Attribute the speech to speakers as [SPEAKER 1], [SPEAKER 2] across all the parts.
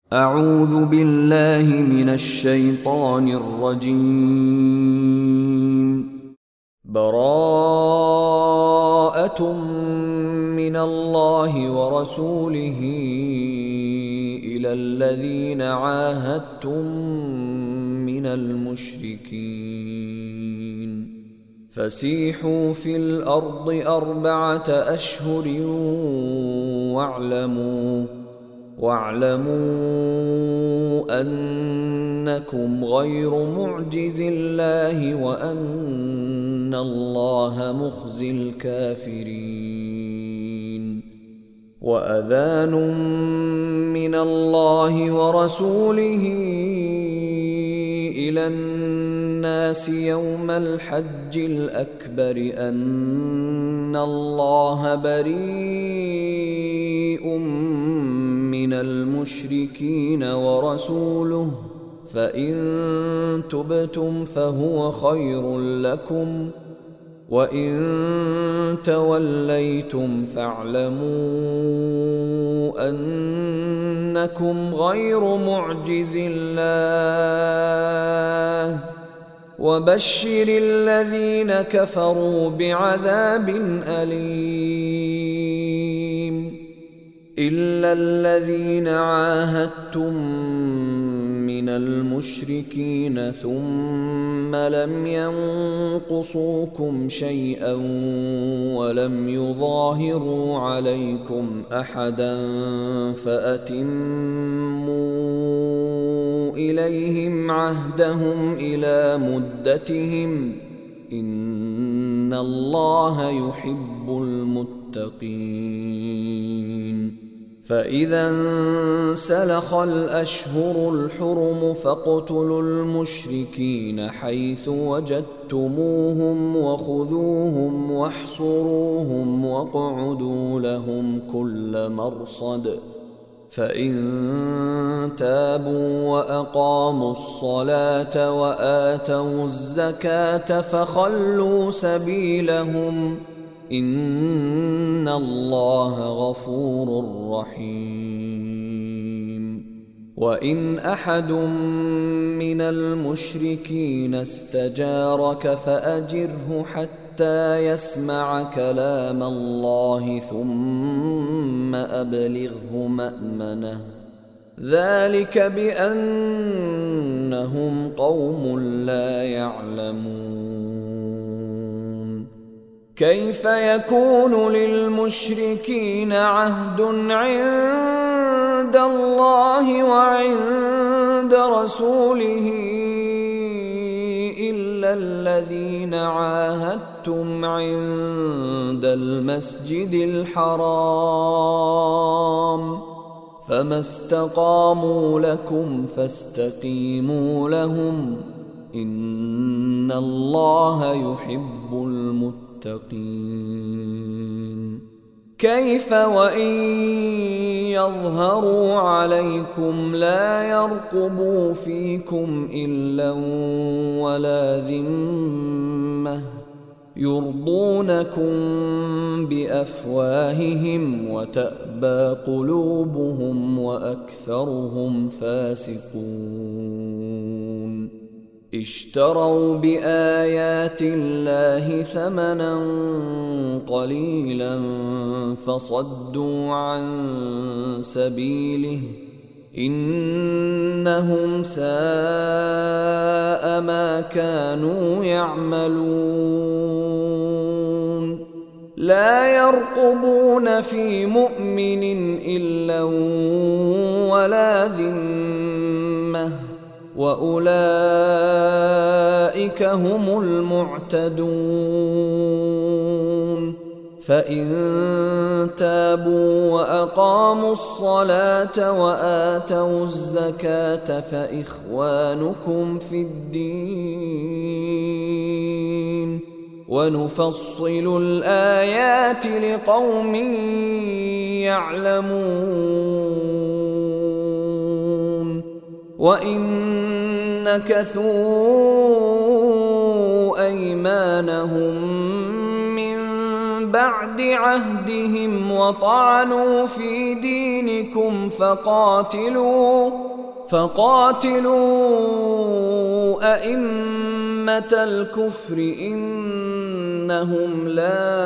[SPEAKER 1] أعوذ بالله من الشيطان الرجيم. براءة من الله ورسوله إلى الذين عاهدتم من المشركين فسيحوا في الأرض 4 أشهر واعلموا أنكم غير معجز الله وأن الله مخزي الكافرين. وأذان من الله ورسوله إلى الناس يوم الحج الأكبر أن الله بريء من المشركين ورسوله فإن تبتم فهو خير لكم وإن توليتم فاعلموا أنكم غير معجز الله وبشر الذين كفروا بعذاب أليم. إلا الذين عاهدتم من المشركين ثم لم ينقصوكم شيئا ولم يظاهروا عليكم أحدا فأتموا إليهم عهدهم إلى مدتهم إن الله يحب المتقين. فإذا انسلخ الأشهر الحرم فاقتلوا المشركين حيث وجدتموهم وخذوهم واحصروهم واقعدوا لهم كل مرصد فإن تابوا وأقاموا الصلاة وآتوا الزكاة فخلوا سبيلهم إن الله غفور رحيم. وإن أحد من المشركين استجارك فأجره حتى يسمع كلام الله ثم أبلغه مأمنه ذلك بأنهم قوم لا يعلمون. كيف يكون للمشركين عهد عند الله وعند رسوله إلا الذين عاهدتم عند المسجد الحرام فما استقاموا لكم فاستقيموا لهم إن الله يحب المتقين. كيف وإن يظهروا عليكم لا يرقبوا فيكم إلا ولا ذمة يرضونكم بأفواههم وتأبى قلوبهم وأكثرهم فاسقون. اشتروا بآيات الله ثمنا قليلا فصدوا عن سبيله إنهم ساء ما كانوا يعملون. لا يرقبون في مؤمن إلا ولا ذمة وأولئك هم المعتدون. فإن تابوا وأقاموا الصلاة وآتوا الزكاة فإخوانكم في الدين ونفصل الآيات لقوم يعلمون. وإن نكثوا أيمانهم من بعد عهدهم وطعنوا في دينكم فيكم فقاتلوا أئمة الكفر إنهم لا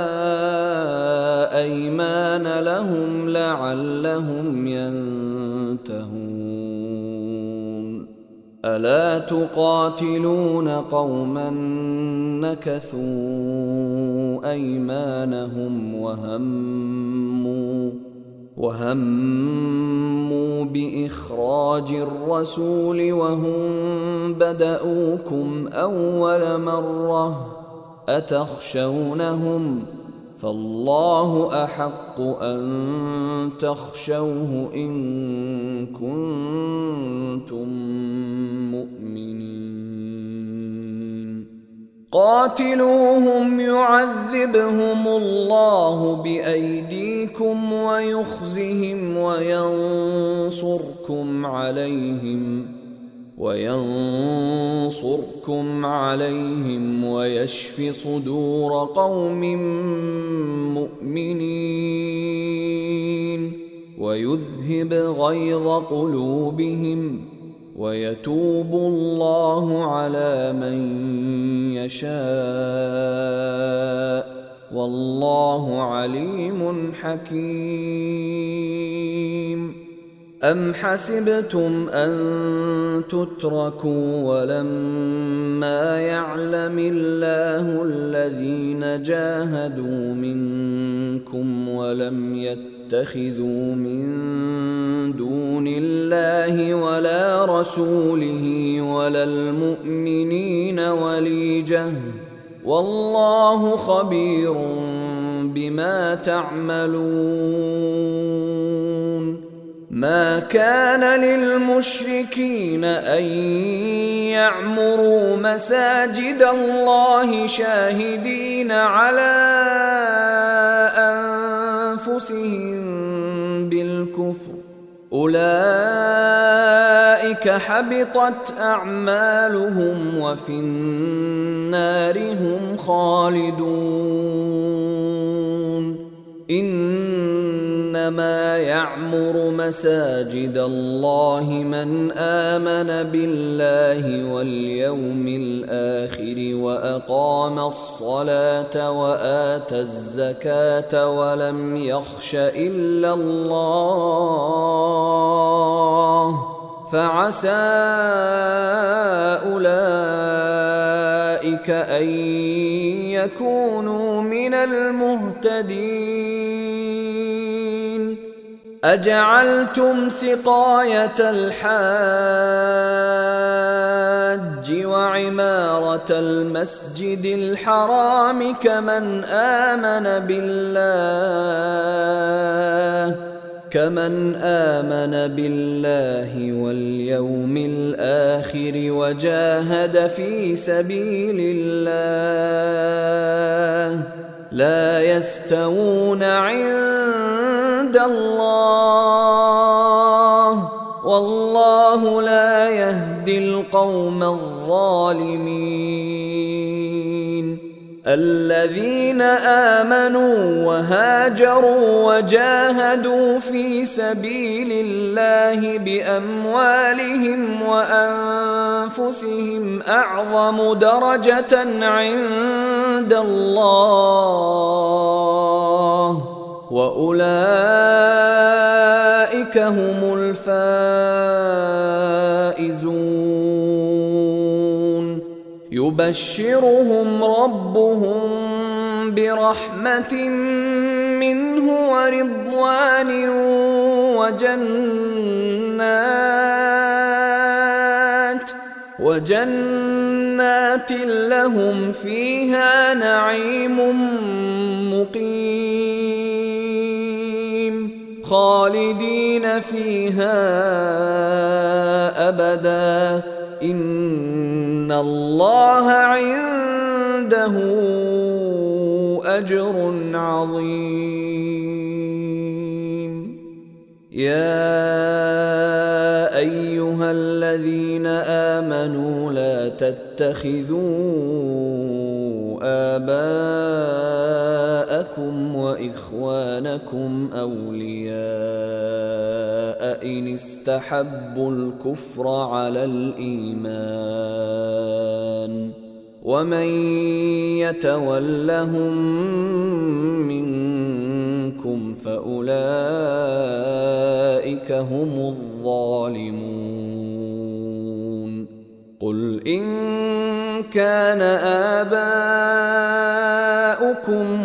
[SPEAKER 1] أيمان لهم لعلهم ينتهون. ألا تقاتلون قوما نكثوا أيمانهم وهموا بإخراج الرسول وهم بدؤوكم أول مرة أتخشونهم فالله أحق أن تخشوه إن كنتم مؤمنين. قاتلوهم يعذبهم الله بأيديكم ويخزهم وينصركم عليهم ويشف صدور قوم مؤمنين ويذهب غيظ قلوبهم ويتوب الله على من يشاء والله عليم حكيم. أم حسبتم أن تتركوا ولما يعلم الله الذين جاهدوا منكم ولم يتخذوا من دون الله ولا رسوله ولا المؤمنين وليجة والله خبير بما تعملون. ما كان للمشركين أن يعمروا مساجد الله شاهدين على أنفسهم بالكفر أولئك حبطت أعمالهم وفي النار هم خالدون. إنما يعمر مساجد الله من آمن بالله واليوم الآخر وأقام الصلاة وآتى الزكاة ولم يخش إلا الله فعسى أولئك أن يكونوا من المهتدين. أجعلتم سقاية الحاج وعمارة المسجد الحرام كمن آمن بالله واليوم الآخر وجاهد في سبيل الله لا يستوون عند الله والله لا يهدي القوم الظالمين. الذين آمنوا وهاجروا وجاهدوا في سبيل الله بأموالهم وأنفسهم أعظم درجة عند الله وأولئك هم الفائزون. يبشرهم ربهم برحمة منه ورضوان وجنات لهم فيها نعيم مقيم خالدين فيها أبدا إن الله عنده أجر عظيم. يا أيها الذين آمنوا لا تتخذوا آباءكم وإخوانكم أولياء إن استحبوا الكفر على الإيمان ومن يتولهم منكم فأولئك هم الظالمون قل إن كان آباؤكم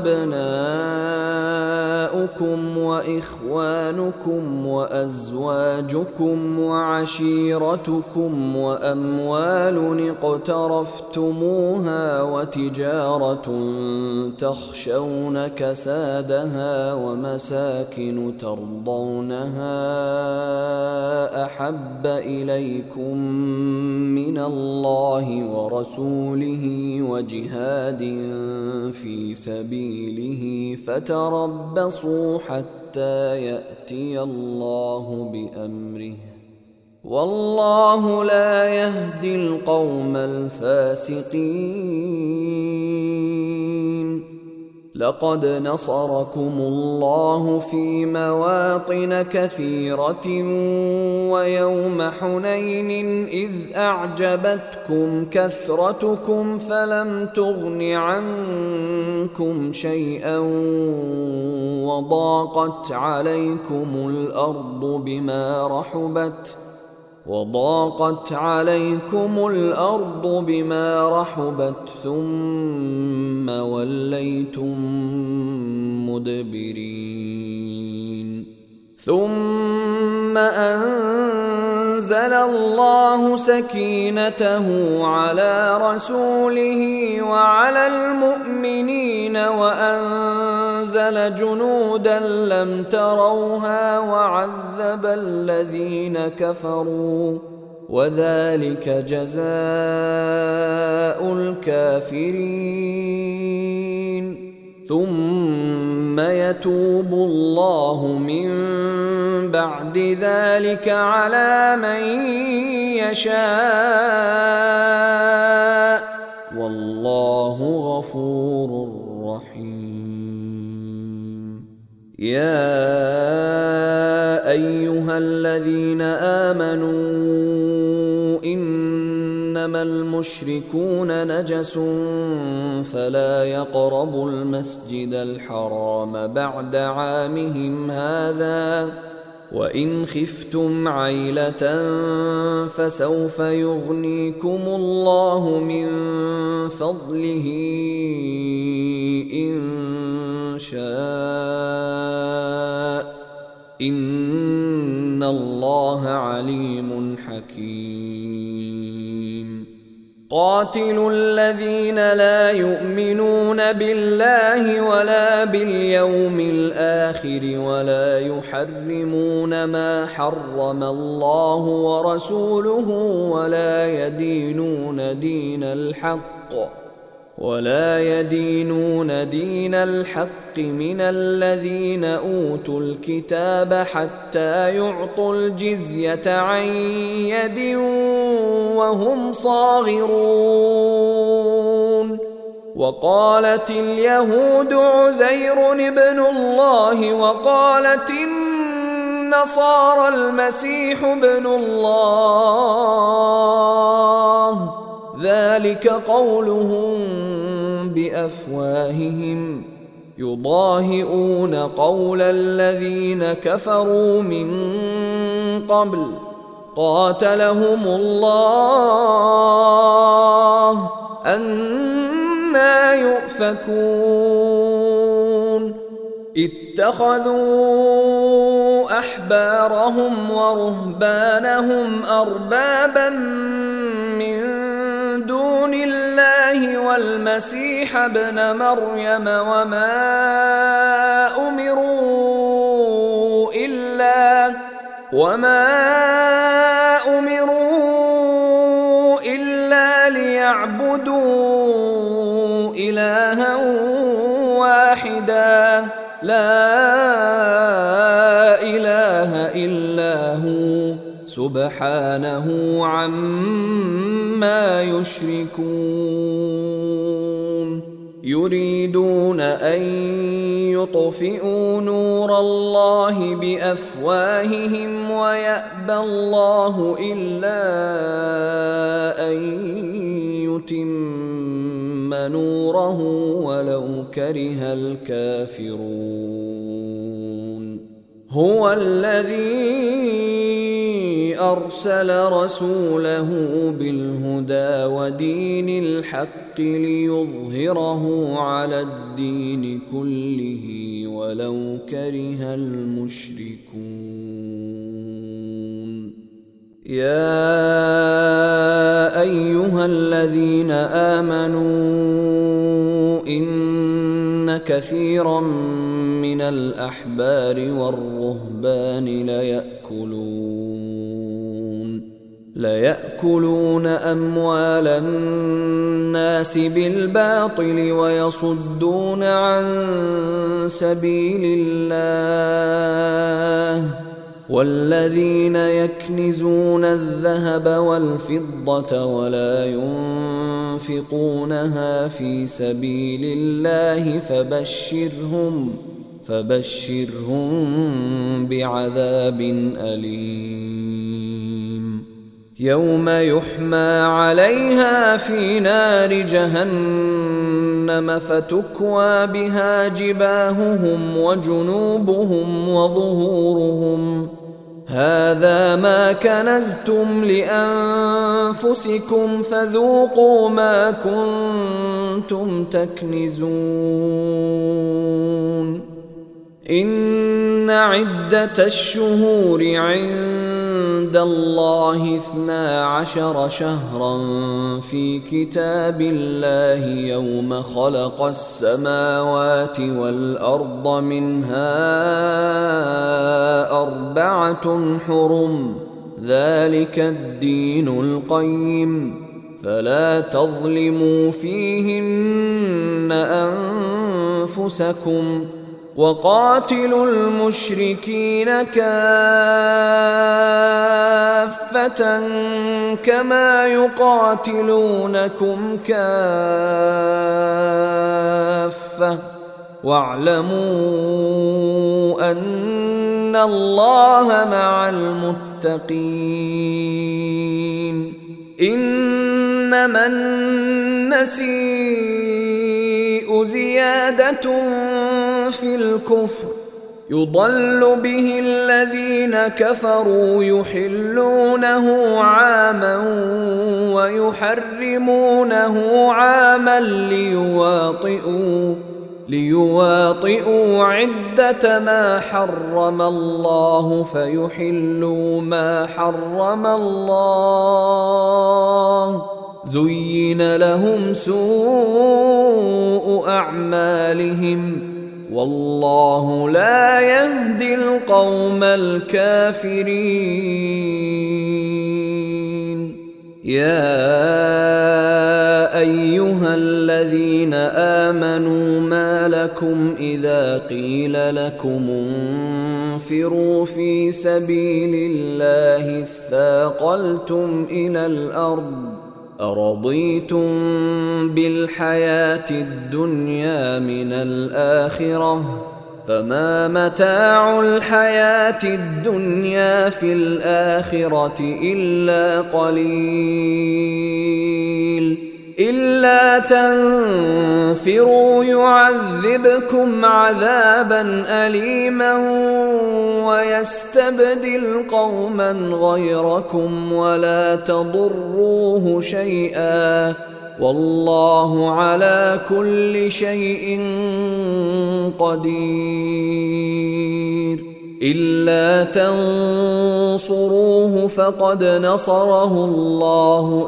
[SPEAKER 1] وأبناؤكم وإخوانكم وأزواجكم وعشيرتكم وأموال اقترفتموها وتجارة تخشون كسادها ومساكن ترضونها أحب إليكم من الله ورسوله وجهاد في سبيله فتربصوا حتى يأتي الله بأمره والله لا يهدي القوم الفاسقين لقد نصركم الله في مواطن كثيرة ويوم حنين إذ أعجبتكم كثرتكم فلم تغن عنكم شيئا وضاقت عليكم الأرض بما رحبت ثم وليتم مدبرين ثم أنزل الله سكينته على رسوله وعلى المؤمنين وأنزل جنودا لم تروها وعذب الذين كفروا وذلك جزاء الكافرين ثم يتوب الله من بعد ذلك على من يشاء والله غفور رحيم يا أيها الذين آمنوا إنما المشركون نجس فلا يقربوا المسجد الحرام بعد عامهم هذا وإن خفتم عيلة فسوف يغنيكم الله من فضله إن شاء إن الله عليم حكيم قاتلوا الذين لا يؤمنون بالله ولا باليوم الآخر ولا يحرمون ما حرم الله ورسوله ولا يدينون دين الحق من الذين أوتوا الكتاب حتى يعطوا الجزية عن يد وهم صاغرون وقالت اليهود عزير ابن الله وقالت النصارى المسيح ابن الله ذلك قولهم بأفواههم يضاهئون قول الذين كفروا من قبل قاتلهم الله أنى يؤفكون اتخذوا أحبارهم ورهبانهم أربابا من دون الله والمسيح ابن مريم وما أمروا إلا ليعبدوا إلها واحدا لا إله إلا هو سبحانه عما يشركون يريدون أن يطفئوا نور الله بأفواههم ويأبى الله إلا أن يتم نوره ولو كره الكافرون هو الذي أرسل رسوله بالهدى ودين الحق ليظهره على الدين كله ولو كره المشركون يا أيها الذين آمنوا إن كثيرا من الأحبار والرهبان ليأكلون أموال الناس بالباطل ويصدون عن سبيل الله والذين يكنزون الذهب والفضة ولا ينفقونها في سبيل الله فبشرهم بعذاب أليم يوم يحمى عليها في نار جهنم فتكوى بها جباههم وجنوبهم وظهورهم هذا ما كنزتم لأنفسكم فذوقوا ما كنتم تكنزون إن عدة الشهور عند الله 12 شهرا في كتاب الله يوم خلق السماوات والأرض منها 4 حرم ذلك الدين القيم فلا تظلموا فيهن أنفسكم وقاتلوا المشركين كافة كما يقاتلونكم كافة واعلموا أن الله مع المتقين إنما النسيء زيادة في الكفر يضل به الذين كفروا يحلونه عاما ويحرمونه عاما ليواطئوا عدة ما حرم الله فيحلوا ما حرم الله زين لهم سوء أعمالهم والله لا يهدي القوم الكافرين يا أيها الذين آمنوا ما لكم إذا قيل لكم انفروا في سبيل الله اثاقلتم إلى الأرض أرضيتم بالحياة الدنيا من الآخرة فما متاع الحياة الدنيا في الآخرة إلا قليل إلا تنفروا يعذبكم عذابا أليما ويستبدل قوما غيركم ولا تضروه شيئا والله على كل شيء قدير إلا تنصروه فقد نصره الله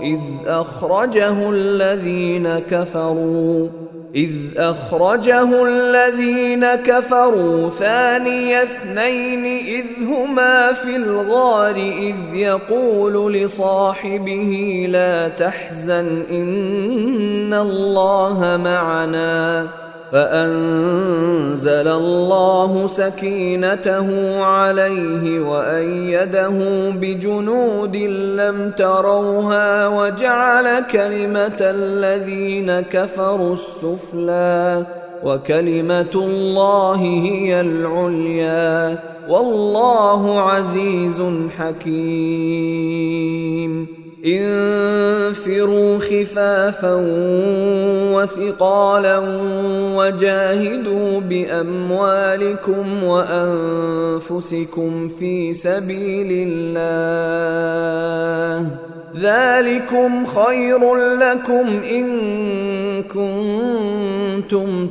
[SPEAKER 1] إذ أخرجه الذين كفروا ثاني اثنين إذ هما في الغار إذ يقول لصاحبه لا تحزن إن الله معنا فأنزل الله سكينته عليه وأيده بجنود لم تروها وجعل كلمة الذين كفروا السفلى وكلمة الله هي العليا والله عزيز حكيم. انفروا خفافا وثقالا وجاهدوا بأموالكم وأنفسكم في سبيل الله ذلكم خير لكم إن كنتم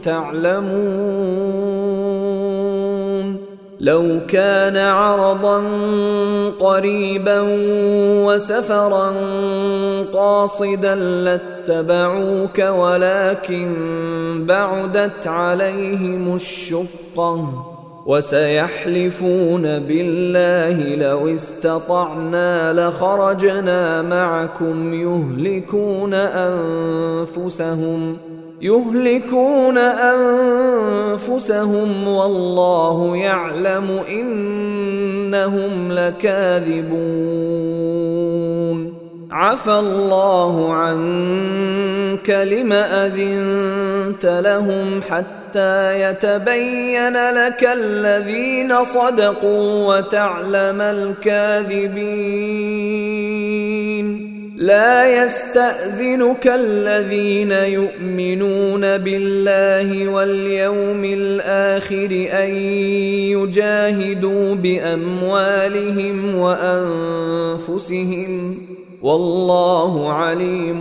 [SPEAKER 1] تعلمون. لو كان عرضا قريبا وسفرا قاصدا لاتبعوك ولكن بعدت عليهم الشقة وسيحلفون بالله لو استطعنا لخرجنا معكم يهلكون أنفسهم والله يعلم إنهم لكاذبون. عفى الله عنك لم أذنت لهم حتى يتبين لك الذين صدقوا وتعلم الكاذبين. لا يستأذنك الذين يؤمنون بالله واليوم الآخر أن يجاهدوا بأموالهم وأنفسهم والله عليم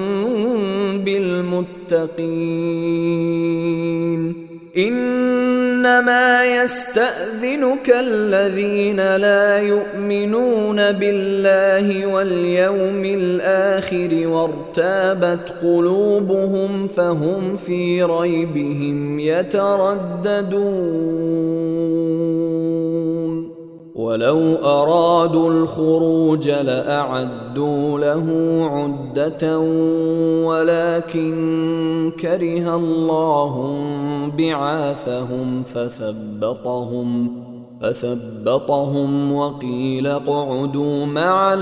[SPEAKER 1] بالمتقين. إنما يستأذنك الذين لا يؤمنون بالله واليوم الآخر وارتابت قلوبهم فهم في ريبهم يترددون. ولو أرادوا الخروج لأعدوا له عدة ولكن كره الله بعاثهم فثبطهم وقيل اقعدوا مع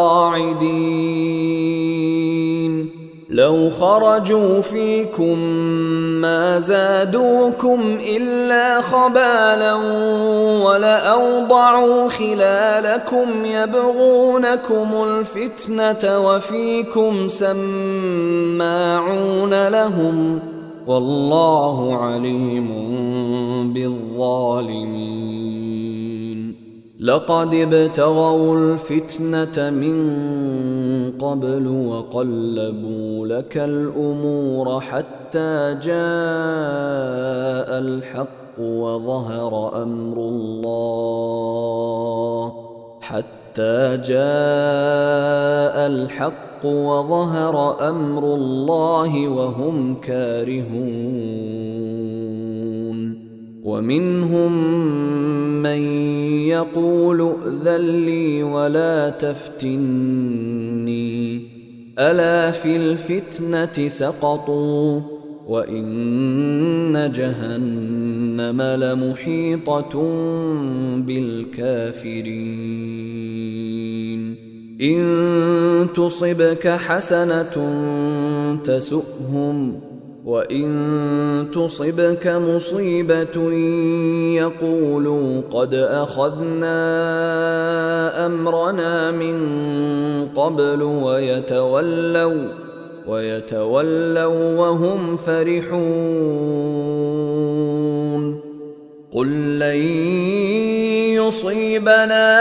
[SPEAKER 1] القاعدين. لو خرجوا فيكم ما زادوكم إلا خبالا ولأوضعوا خلالكم يبغونكم الفتنة وفيكم سماعون لهم والله عليم بالظالمين. لقد ابتغوا الفتنة من قبل وقلبوا لك الأمور حتى جاء الحق وظهر أمر الله وهم كارهون. ومنهم من يقول ائذن لي ولا تفتني ألا في الفتنة سقطوا وإن جهنم لمحيطة بالكافرين. إن تصبك حسنة تسؤهم وإن تصبك مصيبة يقولوا قد أخذنا أمرنا من قبل ويتولوا وهم فرحون. قل لن يصيبنا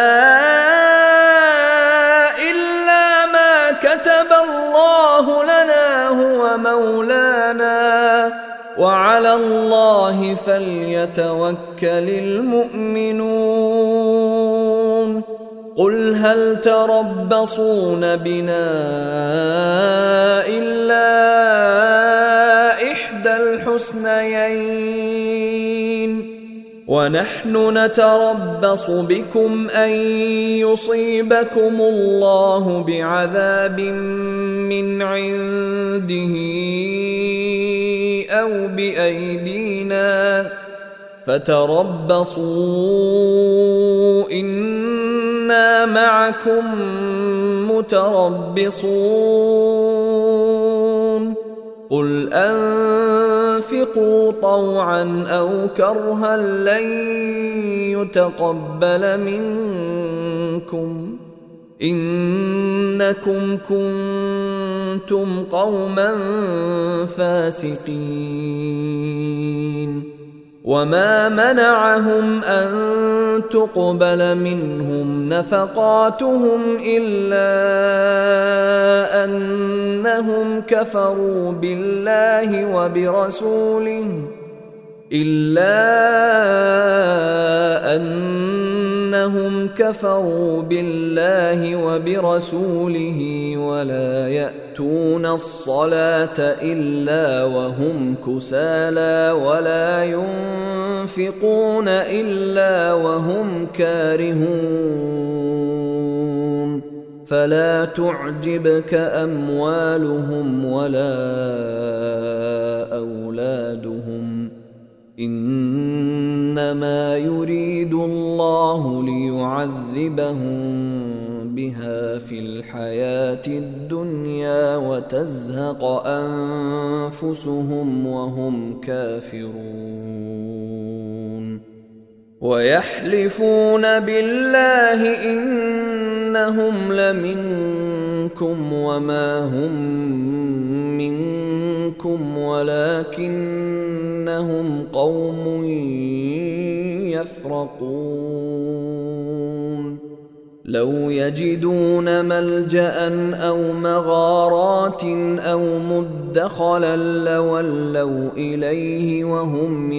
[SPEAKER 1] إلا ما كتب الله لنا هو مولانا وعلى الله فليتوكل المؤمنون. قل هل تربصون بنا إلا إحدى الحسنيين ونحن نتربص بكم أن يصيبكم الله بعذاب من عنده أو بأيدينا فتربصوا إنا معكم متربصون قل أنفقوا طوعا أو كرها لن يتقبل منكم إنكم كنتم قوما فاسقين وما منعهم أن تقبل منهم نفقاتهم إلا أنهم كفروا بالله وبرسوله ولا يأتون الصلاة إلا وهم كسالى ولا ينفقون إلا وهم كارهون فلا تعجبك أموالهم ولا أولادهم إنما يريد الله ليعذبهم بها في الحياة الدنيا وتزهق أنفسهم وهم كافرون ويحلفون بالله إنهم لمنكم وما هم منكم ولكنهم قوم يفرقون لو يجدون ملجأ أو مغارات أو مدخلا لولوا إليه وهم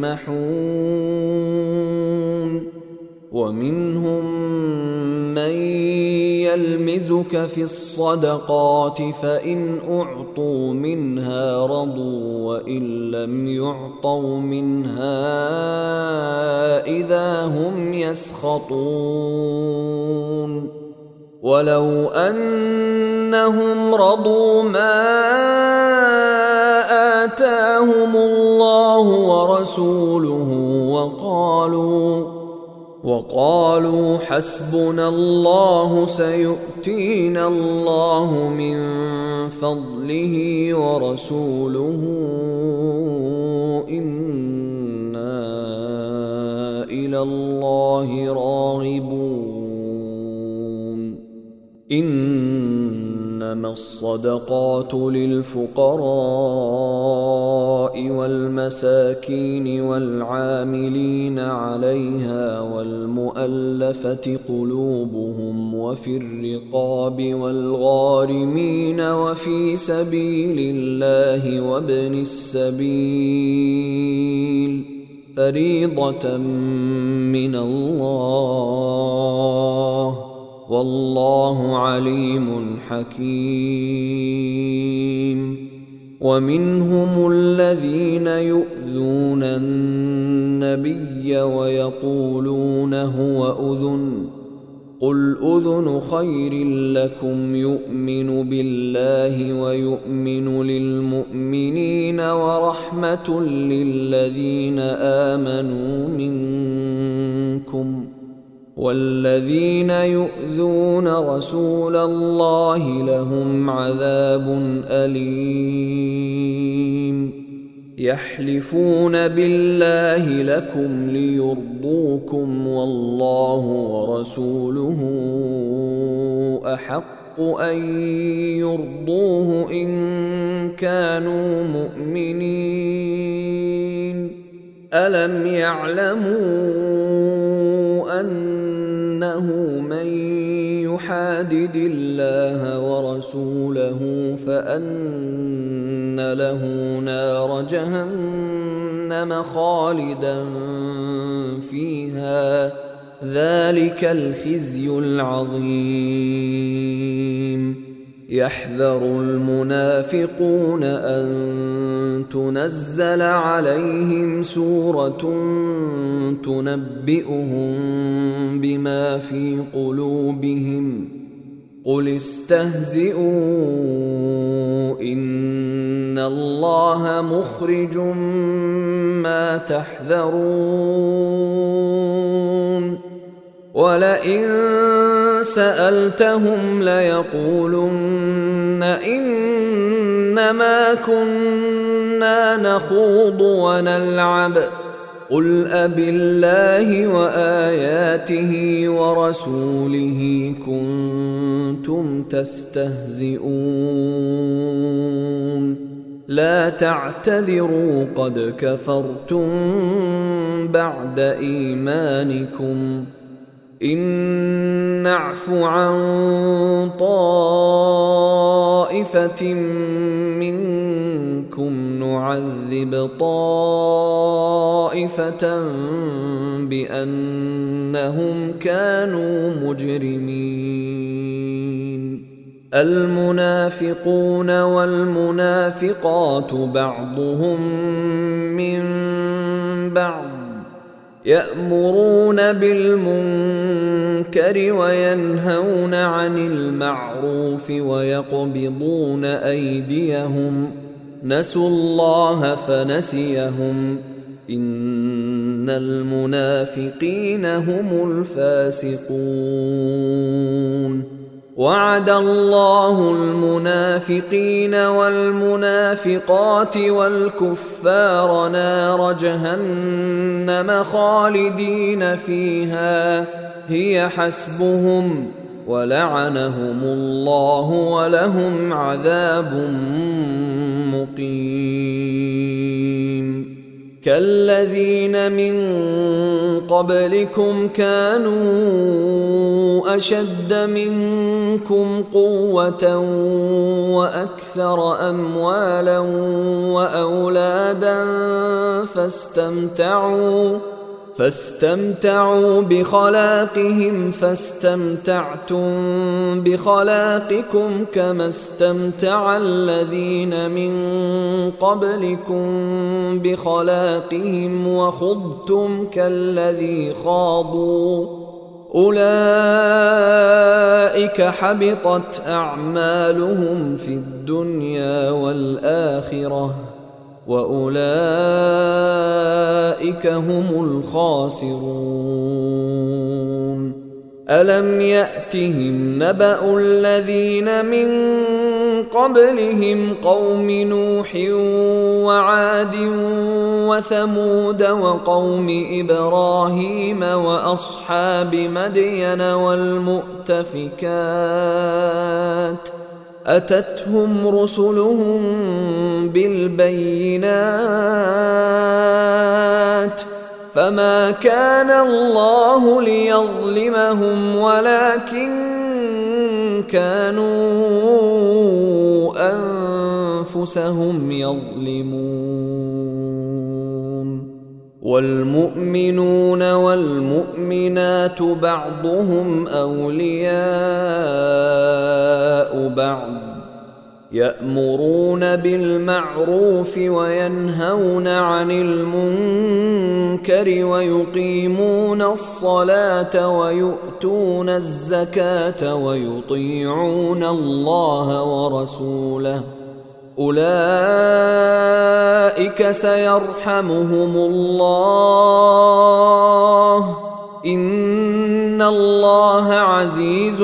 [SPEAKER 1] يجمحون ومنهم من يلمزك في الصدقات فإن أعطوا منها رضوا وإن لم يعطوا منها إذا هم يسخطون ولو أنهم رضوا ما آتاهم الله ورسوله وقالوا حسبنا الله سيؤتينا الله من فضله ورسوله إنا إلى الله راغبون إنما الصدقات للفقراء والمساكين والعاملين عليها والمؤلفة قلوبهم وفي الرقاب والغارمين وفي سبيل الله وابن السبيل فريضة من الله والله عليم حكيم ومنهم الذين يؤذون النبي ويقولون هو أذن قل أذن خير لكم يؤمن بالله ويؤمن للمؤمنين ورحمة للذين آمنوا منكم والذين يؤذون رسول الله لهم عذاب أليم يحلفون بالله لكم ليرضوكم والله ورسوله أحق أن يرضوه إن كانوا مؤمنين ألم يعلموا أنه من يحادد الله ورسوله فأن له نار جهنم خالدا فيها ذلك الخزي العظيم يحذر المنافقون أن تنزل عليهم سورة تنبئهم بما في قلوبهم قل استهزئوا إن الله مخرج ما تحذرون ولئن سألتهم ليقولن إنما كنا نخوض ونلعب قل أبالله وآياته ورسوله كنتم تستهزئون لا تعتذروا قد كفرتم بعد إيمانكم إن نعف عن طائفة منكم نعذب طائفة بأنهم كانوا مجرمين المنافقون والمنافقات بعضهم من بعض يأمرون بالمنكر وينهون عن المعروف ويقبضون أيديهم نسوا الله فنسيهم إن المنافقين هم الفاسقون وعد الله المنافقين والمنافقات والكفار نار جهنم خالدين فيها هي حسبهم ولعنهم الله ولهم عذاب مقيم كالذين من قبلكم كانوا أشد منكم قوة وأكثر أموالا وأولادا فاستمتعوا بخلاقهم فاستمتعتم بخلاقكم كما استمتع الذين من قبلكم بخلاقهم وخضتم كالذي خاضوا أولئك حبطت أعمالهم في الدنيا والآخرة وأولئك هم الخاسرون ألم يأتهم نبأ الذين من قبلهم قوم نوح وعاد وثمود وقوم إبراهيم وأصحاب مدين والمؤتفكات أتتهم رسلهم بالبينات فما كان الله ليظلمهم ولكن كانوا أنفسهم يظلمون والمؤمنون والمؤمنات بعضهم أولياء بعض يأمرون بالمعروف وينهون عن المنكر ويقيمون الصلاة ويؤتون الزكاة ويطيعون الله ورسوله أولئك سيرحمهم الله إن الله عزيز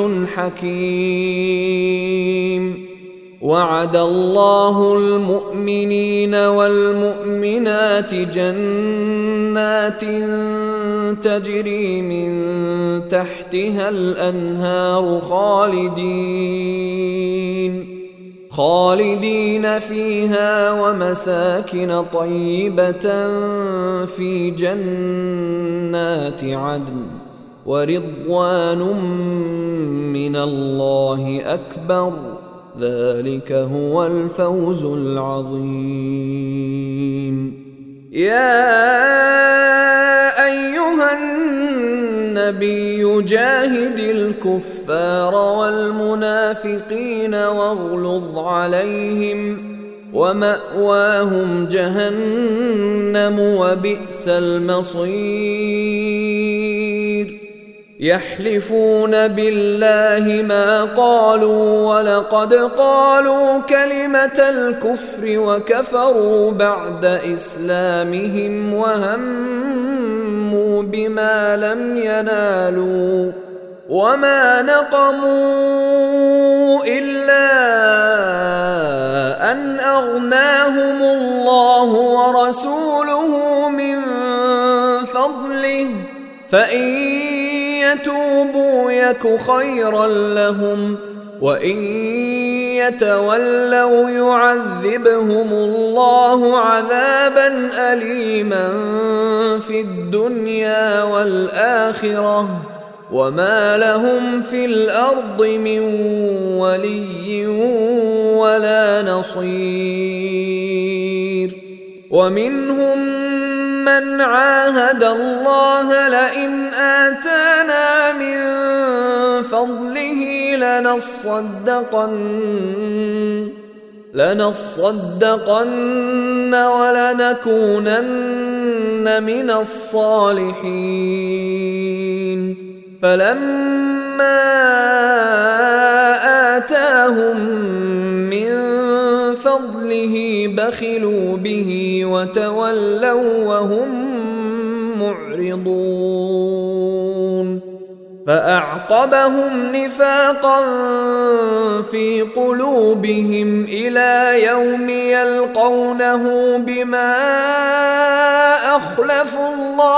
[SPEAKER 1] حكيم وعد الله المؤمنين والمؤمنات جنات تجري من تحتها الأنهار خالدين فيها ومساكن طيبة في جنات عدن ورضوان من الله أكبر ذلك هو الفوز العظيم يا أيها النبي جاهد الكفار والمنافقين واغلظ عليهم ومأواهم جهنم وبئس المصير يحلفون بالله ما قالوا ولقد قالوا كلمة الكفر وكفروا بعد إسلامهم وهموا بما لم ينالوا وما نقموا إلا أن أغناهم الله ورسوله من فضله فإن يتوبوا يك خيرا لهم وإن يتولوا يعذبهم الله عذابا أليما في الدنيا والآخرة وما لهم في الأرض من ولي ولا نصير ومنهم من عاهد الله لئن آتانا من فضله لنصدقن ولنكونن من الصالحين فلما آتاهم من فضله بخلوا به وتولوا وهم معرضون فأعقبهم نفاقا في قلوبهم إلى يوم يلقونه بما أخلفوا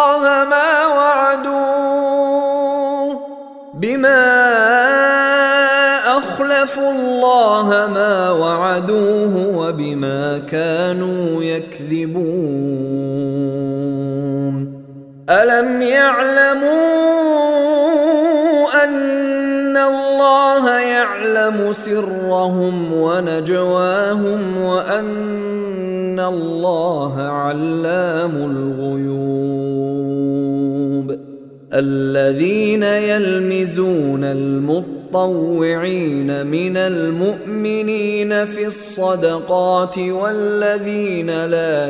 [SPEAKER 1] الله ما وعدوه وبما كانوا يكذبون ألم يعلموا أن الله يعلم سرهم ونجواهم وأن الله علام الغيوب الذين يلمزون المطوعين من المؤمنين في الصدقات والذين لا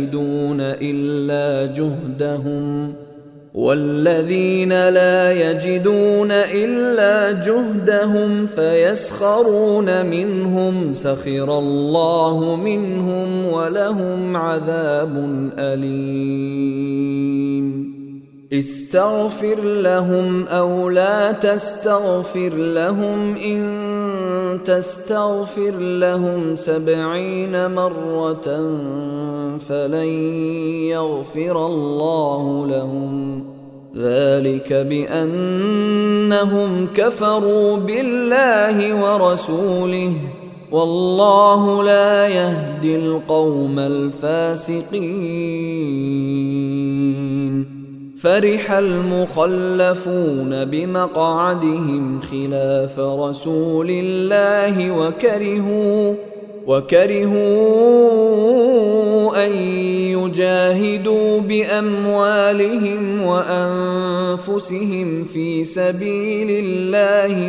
[SPEAKER 1] يجدون إلا جهدهم فيسخرون منهم سخر الله منهم ولهم عذاب أليم استغفر لهم أو لا تستغفر لهم إن تستغفر لهم 70 مرة فلن يغفر الله لهم ذلك بأنهم كفروا بالله ورسوله والله لا يهدي القوم الفاسقين فرح المخلفون بمقعدهم خلاف رسول الله وكرهوا أن يجاهدوا بأموالهم وأنفسهم في سبيل الله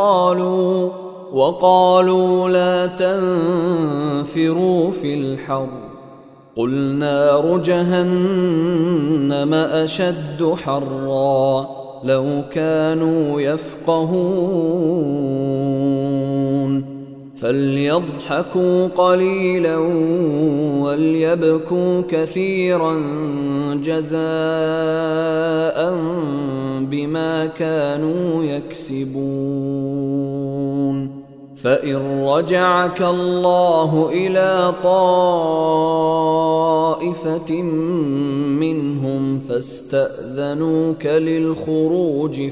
[SPEAKER 1] وقالوا لا تنفروا في الحر قل نار جهنم أشد حرا لو كانوا يفقهون فليضحكوا قليلا وليبكوا كثيرا جزاء بما كانوا يكسبون فإن رجعك الله إلى طائفة منهم فاستأذنوك للخروج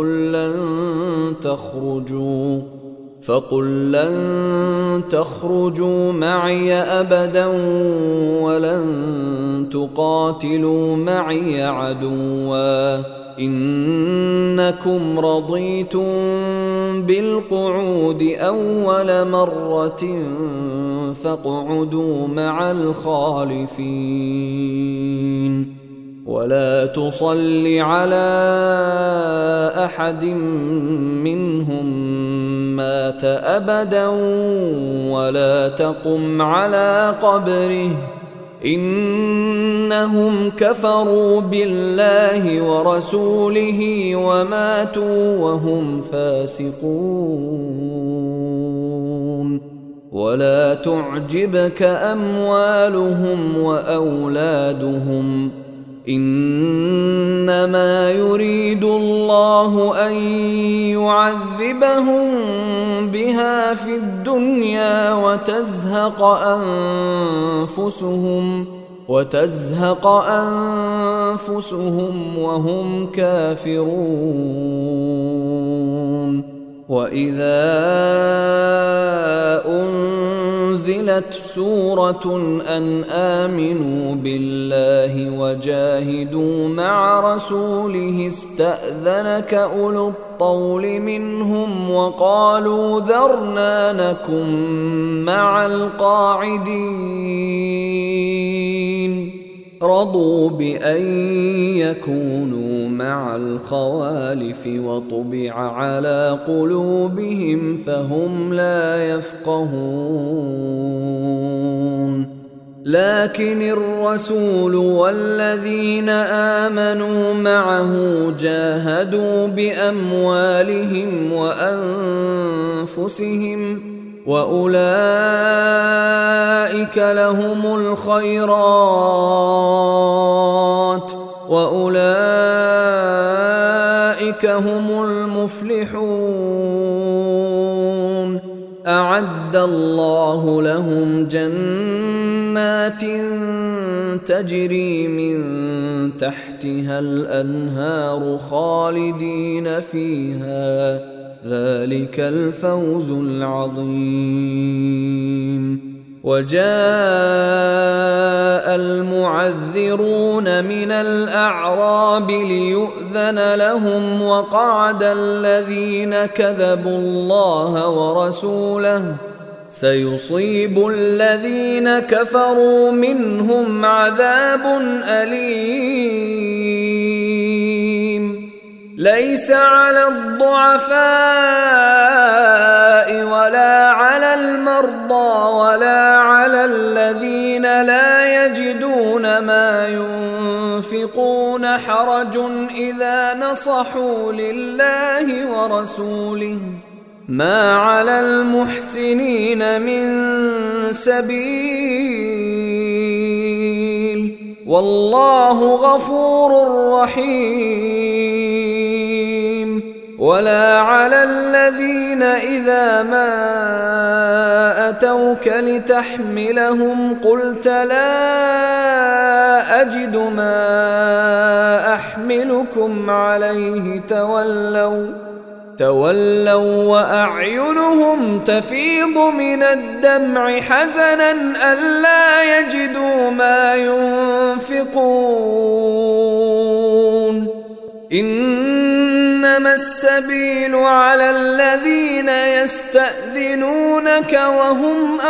[SPEAKER 1] فقل لن تخرجوا معي أبدا ولن تقاتلوا معي عدوا إنكم رضيتم بالقعود أول مرة فاقعدوا مع الخالفين ولا تصل على أحد منهم مات أبدا ولا تقم على قبره إنهم كفروا بالله ورسوله وماتوا وهم فاسقون. ولا تعجبك أموالهم وأولادهم، إنما يريد الله أن يعذبهم بها في الدنيا وتزهق أنفسهم وهم كافرون. وإذا أنزلت سورة أن آمنوا بالله وجاهدوا مع رسوله استأذنك أولو الطول منهم وقالوا ذرنا نكن مع القاعدين، رضوا بأن يكونوا مع الخوالف وطبع على قلوبهم فهم لا يفقهون. لكن الرسول والذين آمنوا معه جاهدوا بأموالهم وأنفسهم وأولئك لهم الخيرات وأولئك هم المفلحون. أعد الله لهم جنات تجري من تحتها الأنهار خالدين فيها، ذلك الفوز العظيم. وجاء المعذرون من الأعراب ليؤذن لهم وقعد الذين كذبوا الله ورسوله، سيصيب الذين كفروا منهم عذاب أليم. ليس على الضعفاء ولا على المرضى ولا على الذين لا يجدون ما ينفقون حرج إذا نصحوا لله ورسوله، ما على المحسنين من سبيل، والله غفور رحيم. ولا على الذين إذا ما أتوك لتحملهم قلت لا أجد ما أحملكم عليه تولوا وأعينهم تفيض من الدمع حزنا ألا يجدوا ما ينفقون. إنما السبيل على الذين يستأذنونك وهم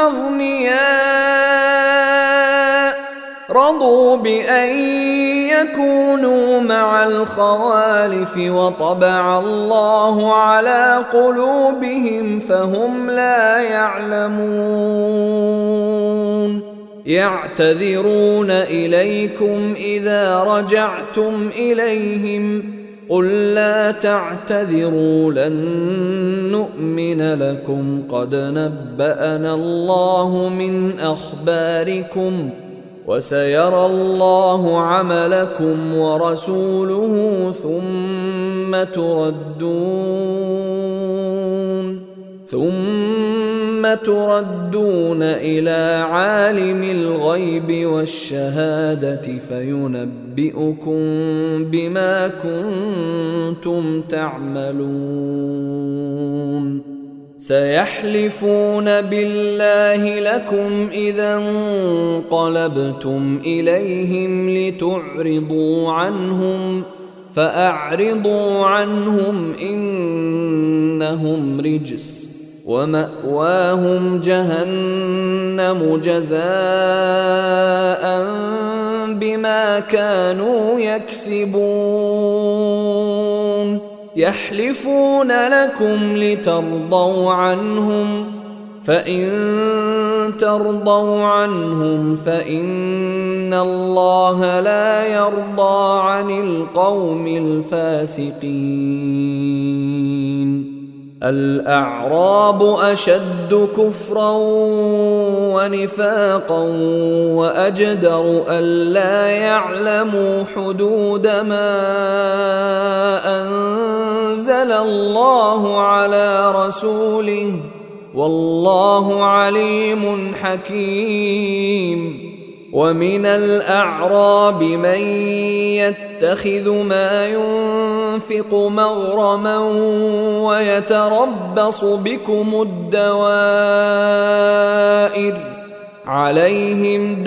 [SPEAKER 1] أغنياء رضوا بأن يكونوا مع الخوالف وطبع الله على قلوبهم فهم لا يعلمون. يعتذرون إليكم إذا رجعتم إليهم قل لا تعتذروا لن نؤمن لكم قد نبأنا الله من أخباركم وسيرى الله عملكم ورسوله ثم تردون إلى عالم الغيب والشهادة فينبئكم بما كنتم تعملون. سيحلفون بالله لكم إذا انقلبتم إليهم لتعرضوا عنهم فأعرضوا عنهم إنهم رجس ومأواهم جهنم جزاء بما كانوا يكسبون. يحلفون لكم لترضوا عنهم فإن ترضوا عنهم فإن الله لا يرضى عن القوم الفاسقين. الأعراب أشد كفرا ونفاقا وأجدر ألا يعلموا حدود ما أنزل الله على رسوله والله عليم حكيم. ومن الأعراب من يتخذ ما ينفق مغرما ويتربص بكم الدوائر عليهم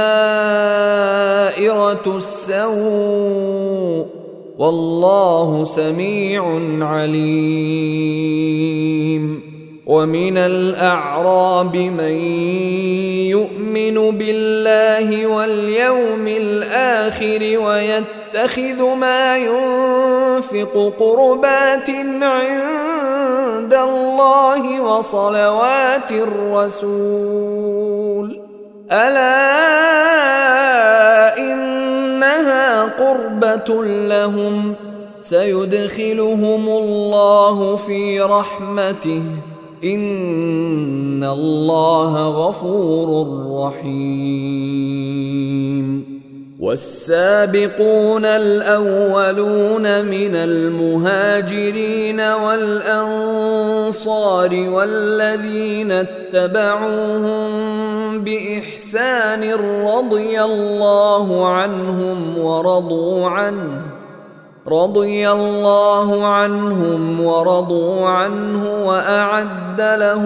[SPEAKER 1] دائرة السوء والله سميع عليم. ومن الأعراب من يؤمن بالله واليوم الآخر ويتخذ ما ينفق قربات عند الله وصلوات الرسول ألا إنها قربة لهم سيدخلهم الله في رحمته إن الله غفور رحيم. والسابقون الأولون من المهاجرين والأنصار والذين اتبعوهم بإحسان رضي الله عنهم ورضوا عنه وأعد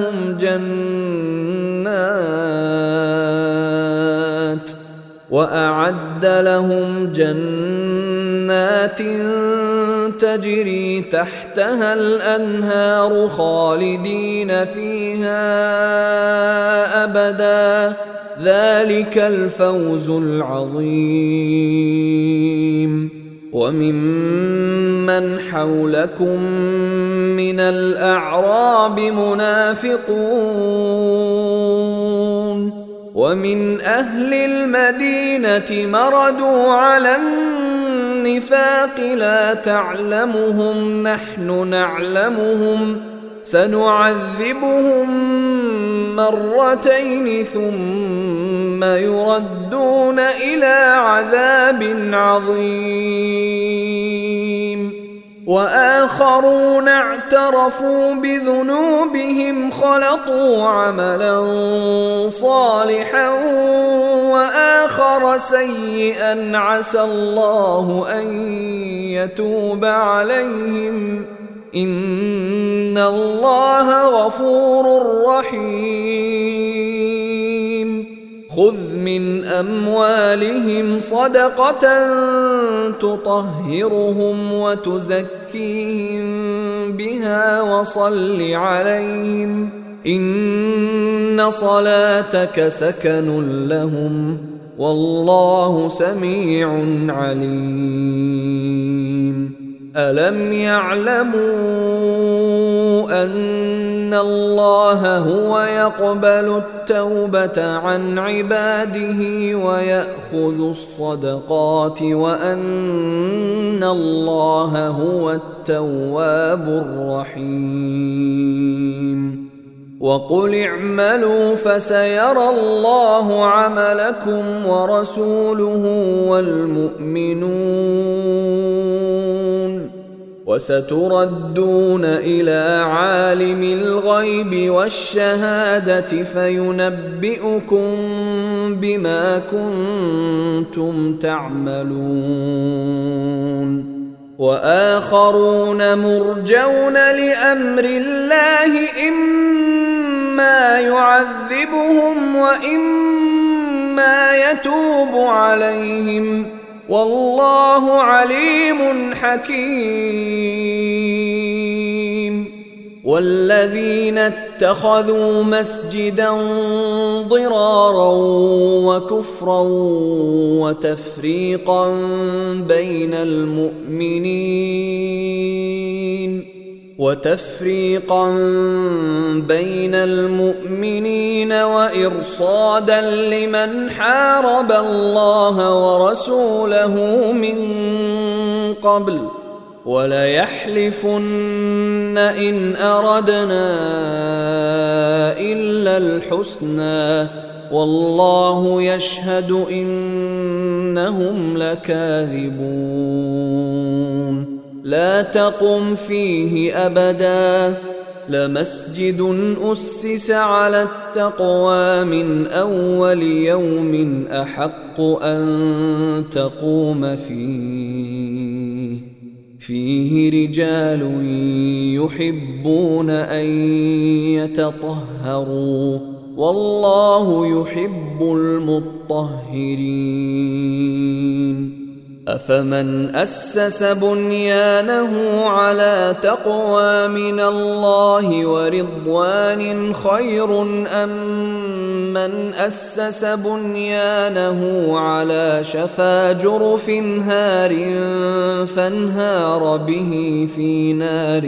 [SPEAKER 1] لهم جنات تجري تحتها الأنهار خالدين فيها أبدا ذلك الفوز العظيم. وممن حولكم من الأعراب منافقون ومن أهل المدينة مردوا على النفاق لا تعلمهم نحن نعلمهم سنعذبهم مرتين ثم يردون إلى عذاب عظيم. وآخرون اعترفوا بذنوبهم خلطوا عملا صالحا وآخر سيئا عسى الله أن يتوب عليهم إن الله غفور رحيم. خذ من أموالهم صدقة تطهرهم وتزكيهم بها وصل عليهم إن صلاتك سكن لهم والله سميع عليم. ألم يعلموا أن الله هو يقبل التوبة عن عباده ويأخذ الصدقات وأن الله هو التواب الرحيم. وقل اعملوا فسيرى الله عملكم ورسوله والمؤمنون وستردون إلى عالم الغيب والشهادة فينبئكم بما كنتم تعملون. وآخرون مرجون لأمر الله إما يعذبهم وإما يتوب عليهم والله عليم حكيم. والذين اتخذوا مسجدا ضرارا وكفرا وتفريقا بين المؤمنين وتفريقا بين المؤمنين وإرصادا لمن حارب الله ورسوله من قبل وليحلفن إن أردنا إلا الحسنى والله يشهد إنهم لكاذبون لا تقم فيه أبدا لمسجد أسس على التقوى من أول يوم أحق أن تقوم فيه رجال يحبون أن يتطهروا والله يحب المطهرين أفمن أسس بنيانه على تقوى من الله ورضوان خير أم من أسس بنيانه على شفا جرف هار فانهار به في نار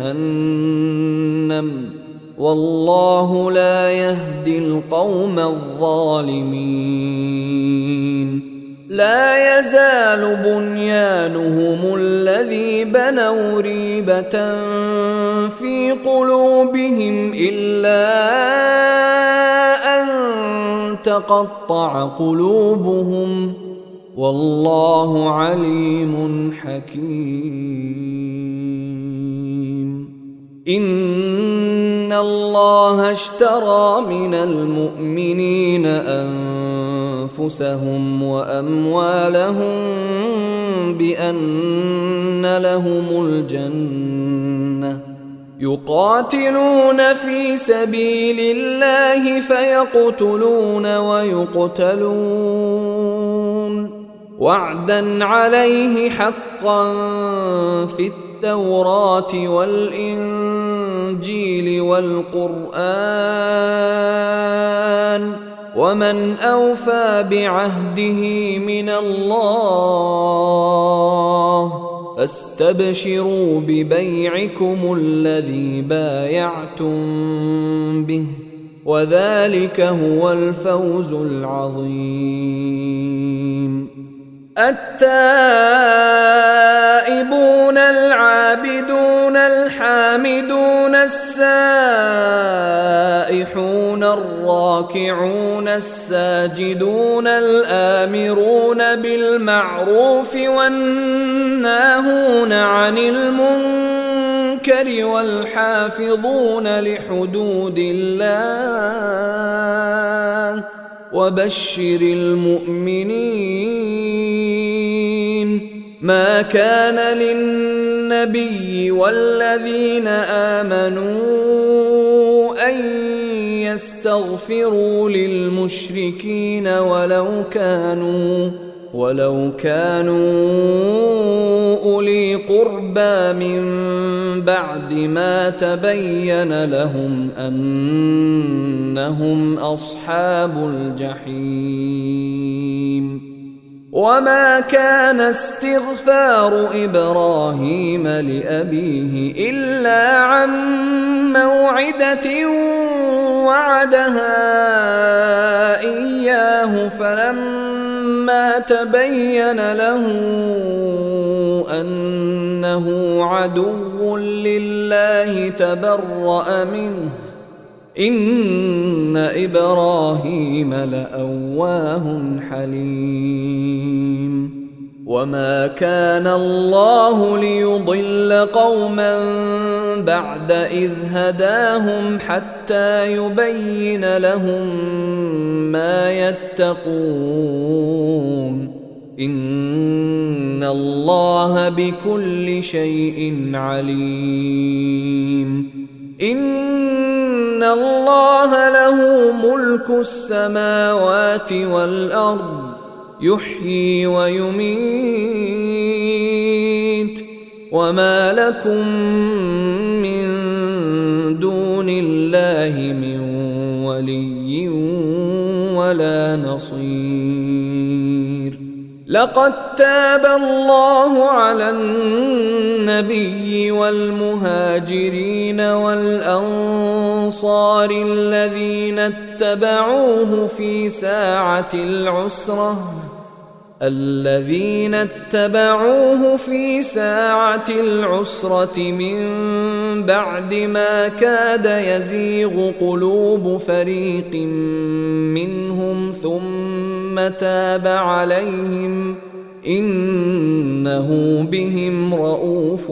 [SPEAKER 1] جهنم والله لا يهدي القوم الظالمين لا يزال بنيانهم الذي بنوا ريبة في قلوبهم إلا أن تقطع قلوبهم والله عليم حكيم إن الله اشترى من المؤمنين أنفسهم وأموالهم بأن لهم الجنة يقاتلون في سبيل الله فيقتلون ويقتلون وعدا عليه حقا في التوراة والإنجيل والقرآن ومن أوفى بعهده من الله فاستبشروا ببيعكم الذي بايعتم به وذلك هو الفوز العظيم التائبون العابدون الحامدون السائحون الراكعون الساجدون الآمرون بالمعروف والناهون عن المنكر والحافظون لحدود الله وبشر المؤمنين ما كان للنبي والذين آمنوا أن يستغفروا للمشركين ولو كانوا أولي قربى من بعد ما تبين لهم أنهم أصحاب الجحيم وما كان استغفار إبراهيم لأبيه إلا عن موعدة وعدها إياه فلما تبين له أنه عدو لله تبرأ منه إن إبراهيم لأواه حليم وما كان الله ليضل قوما بعد إذ هداهم حتى يبين لهم ما يتقون إن الله بكل شيء عليم إن الله له ملك السماوات والأرض يحيي ويميت وما لكم من دون الله من ولي ولا نصير لقد تاب الله على النبي والمهاجرين والأنصار الذين اتبعوه في ساعة العسرة من بعد ما كاد يزيغ قلوب فريق منهم ثم تاب عليهم إنه بهم رءوف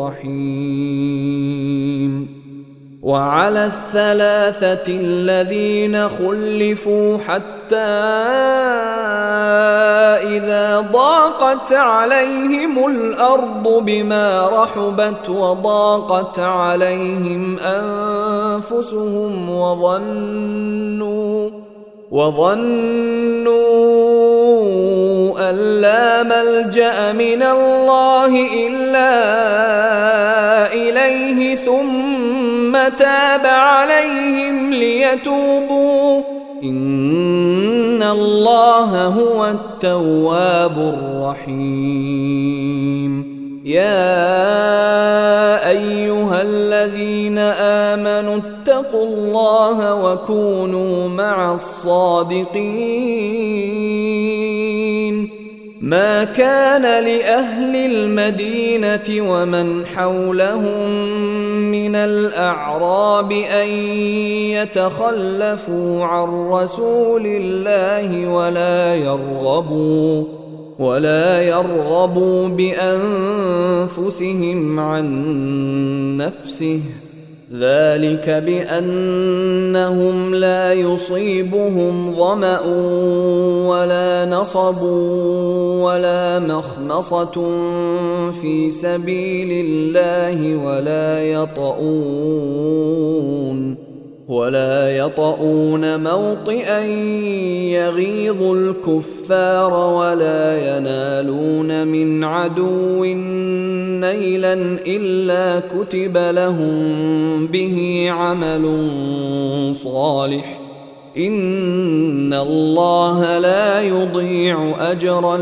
[SPEAKER 1] رحيم. وعلى الثلاثة الذين خلفوا حتى إذا ضاقت عليهم الأرض بما رحبت وضاقت عليهم أنفسهم وظنوا أن لا ملجأ من الله إلا إليه ثم تاب عليهم ليتوبوا إن الله هو التواب الرحيم. يا أيها الذين آمنوا اتقوا الله وكونوا مع الصادقين. ما كان لأهل المدينة ومن حولهم من الأعراب أن يتخلفوا عن رسول الله ولا يرغبوا بأنفسهم عن نفسه، ذلك بأنهم لا يصيبهم ظمأ ولا نصب ولا مخمصة في سبيل الله ولا يطؤون موطئا يغيظ الكفار ولا ينالون من عدو نيلا إلا كتب لهم به عمل صالح إن الله لا يضيع أجر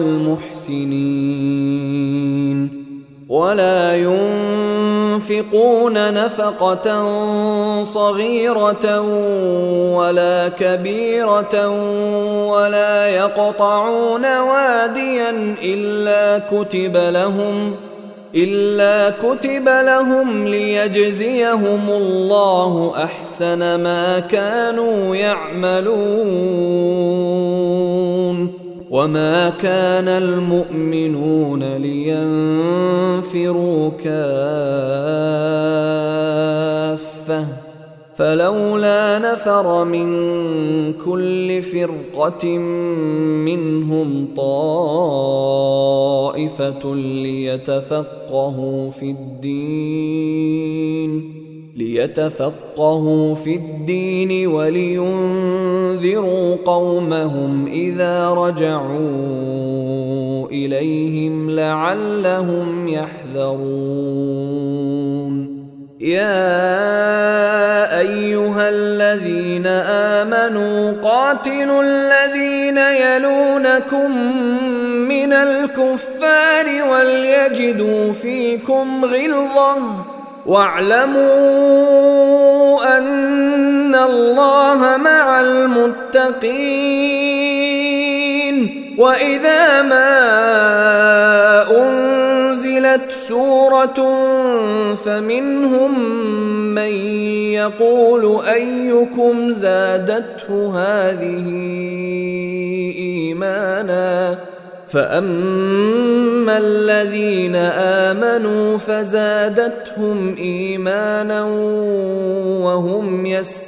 [SPEAKER 1] المحسنين. ولا ينفقون نفقة صغيرة ولا كبيرة ولا يقطعون واديا إلا كتب لهم ليجزيهم الله أحسن ما كانوا يعملون. وما كان المؤمنون لينفروا كافة فلولا نفر من كل فرقة منهم طائفة ليتفقهوا في الدين ولينذروا قومهم إذا رجعوا إليهم لعلهم يحذرون. يا أيها الذين آمنوا قاتلوا الذين يلونكم من الكفار وليجدوا فيكم غلظة واعلموا أن الله مع المتقين. وإذا ما أنزلت سورة فمنهم من يقول أيكم زادته هذه إيمانا فأما الذين آمنوا فزادتهم إيمانا وهم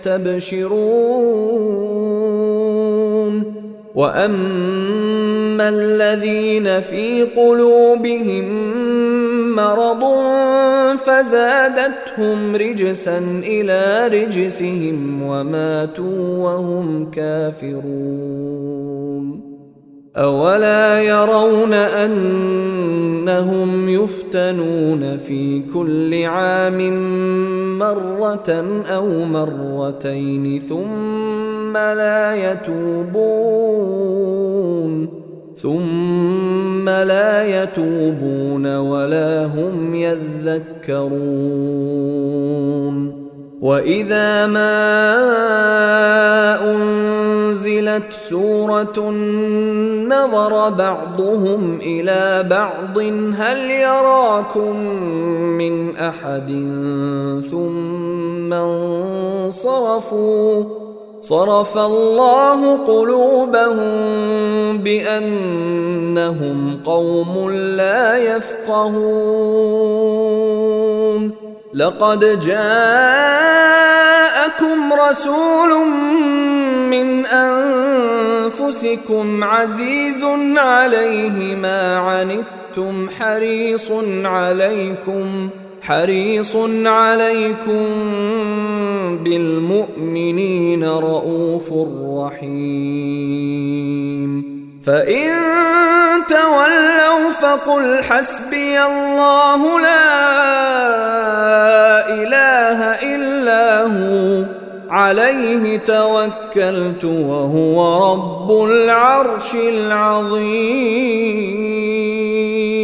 [SPEAKER 1] يستبشرون. وأما الذين في قلوبهم مرض فزادتهم رجسا إلى رجسهم وماتوا وهم كافرون. أولا يرون أنهم يفتنون في كل عام مرة أو مرتين ثم لا يتوبون ثم لا يتوبون ولا هم يذكرون وإذا ما أنزلت سورة نظر بعضهم إلى بعض هل يراكم من أحد ثم انصرفوا صرف الله قلوبهم بأنهم قوم لا يفقهون لقد جاءكم رسول من أنفسكم عزيز عليه ما عنتم حريص عليكم بالمؤمنين رؤوف رحيم فإن تولوا فقل حسبي الله لا إله إلا هو عليه توكلت وهو رب العرش العظيم.